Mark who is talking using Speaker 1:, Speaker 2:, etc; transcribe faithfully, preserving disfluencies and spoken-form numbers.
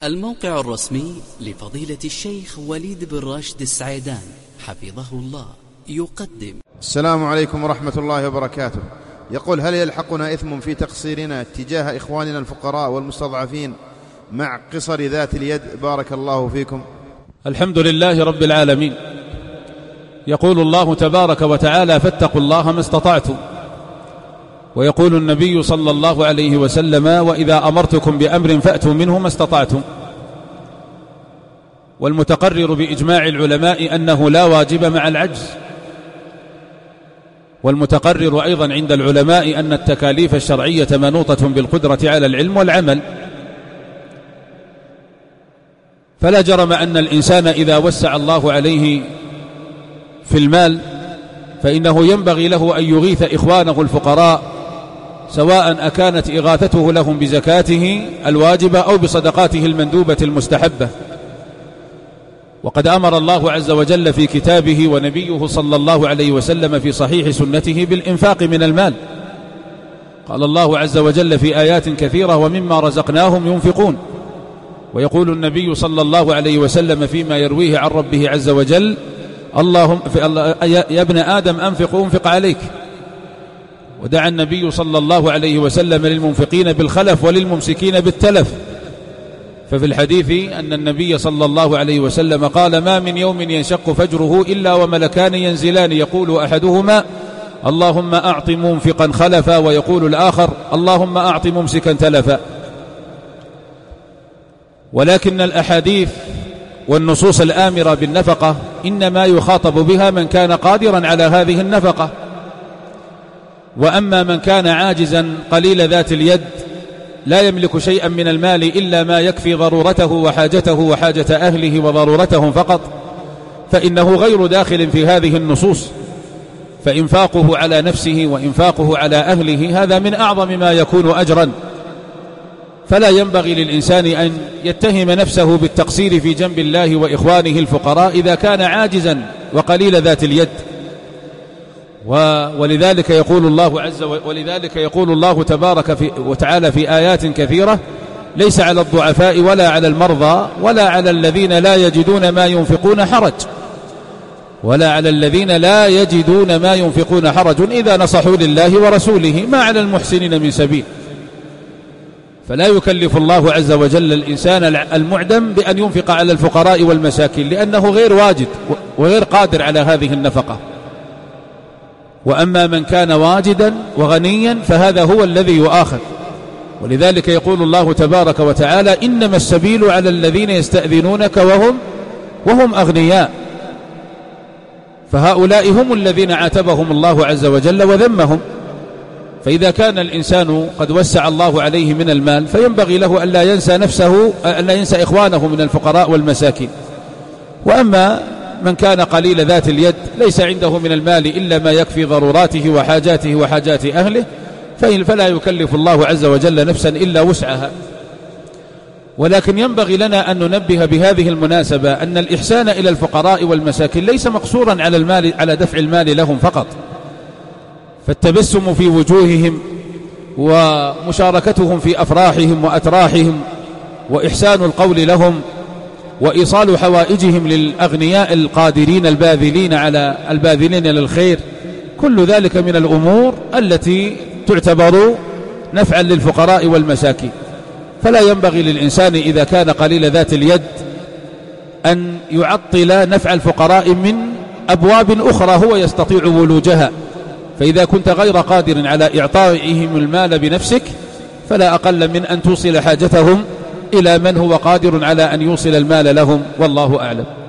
Speaker 1: الموقع الرسمي لفضيلة الشيخ وليد بن راشد السعيدان حفظه الله يقدم.
Speaker 2: السلام عليكم ورحمة الله وبركاته. يقول: هل يلحقنا إثم في تقصيرنا تجاه إخواننا الفقراء والمستضعفين مع قصر ذات اليد؟ بارك الله فيكم.
Speaker 3: الحمد لله رب العالمين. يقول الله تبارك وتعالى: فاتقوا الله ما استطعتم. ويقول النبي صلى الله عليه وسلم: وإذا أمرتكم بأمر فأتوا منه ما استطعتم. والمتقرر بإجماع العلماء أنه لا واجب مع العجز، والمتقرر أيضا عند العلماء أن التكاليف الشرعية منوطة بالقدرة على العلم والعمل. فلا جرم أن الإنسان إذا وسع الله عليه في المال فإنه ينبغي له أن يغيث إخوانه الفقراء، سواء أكانت إغاثته لهم بزكاته الواجبة أو بصدقاته المندوبة المستحبة. وقد أمر الله عز وجل في كتابه ونبيه صلى الله عليه وسلم في صحيح سنته بالإنفاق من المال. قال الله عز وجل في آيات كثيرة: ومما رزقناهم ينفقون. ويقول النبي صلى الله عليه وسلم فيما يرويه عن ربه عز وجل: اللهم يا ابن آدم أنفق أنفق عليك. ودعا النبي صلى الله عليه وسلم للمنفقين بالخلف وللممسكين بالتلف. ففي الحديث أن النبي صلى الله عليه وسلم قال: ما من يوم ينشق فجره إلا وملكان ينزلان، يقول أحدهما: اللهم أعط منفقا خلفا، ويقول الآخر: اللهم أعط ممسكا تلفا. ولكن الأحاديث والنصوص الآمرة بالنفقة إنما يخاطب بها من كان قادرا على هذه النفقة. وأما من كان عاجزا قليل ذات اليد لا يملك شيئا من المال إلا ما يكفي ضرورته وحاجته وحاجة أهله وضرورتهم فقط، فإنه غير داخل في هذه النصوص. فإنفاقه على نفسه وإنفاقه على أهله هذا من أعظم ما يكون أجرا. فلا ينبغي للإنسان أن يتهم نفسه بالتقصير في جنب الله وإخوانه الفقراء إذا كان عاجزا وقليل ذات اليد. ولذلك يقول الله عز وجل ولذلك يقول الله تبارك وتعالى في آيات كثيرة: ليس على الضعفاء ولا على المرضى ولا على الذين لا يجدون ما ينفقون حرج ولا على الذين لا يجدون ما ينفقون حرج إذا نصحوا لله ورسوله ما على المحسنين من سبيل. فلا يكلف الله عز وجل الإنسان المعدم بأن ينفق على الفقراء والمساكين، لأنه غير واجد وغير قادر على هذه النفقة. وأما من كان واجدا وغنيا فهذا هو الذي يؤاخذ. ولذلك يقول الله تبارك وتعالى: إنما السبيل على الذين يستأذنونك وهم وهم أغنياء. فهؤلاء هم الذين عاتبهم الله عز وجل وذمهم. فإذا كان الإنسان قد وسع الله عليه من المال فينبغي له ألا ينسى نفسه ألا ينسى إخوانه من الفقراء والمساكين. وأما من كان قليل ذات اليد ليس عنده من المال إلا ما يكفي ضروراته وحاجاته وحاجات أهله فلا يكلف الله عز وجل نفسا إلا وسعها. ولكن ينبغي لنا أن ننبه بهذه المناسبة أن الإحسان إلى الفقراء والمساكين ليس مقصورا على المال على دفع المال لهم فقط. فالتبسم في وجوههم ومشاركتهم في أفراحهم وأتراحهم وإحسان القول لهم وإيصال حوائجهم للأغنياء القادرين الباذلين على الباذلين للخير، كل ذلك من الأمور التي تعتبر نفعا للفقراء والمساكين. فلا ينبغي للإنسان إذا كان قليل ذات اليد أن يعطل نفع الفقراء من أبواب أخرى هو يستطيع ولوجها. فإذا كنت غير قادر على إعطائهم المال بنفسك فلا أقل من أن توصل حاجتهم إلى من هو قادر على أن يوصل المال لهم، والله أعلم.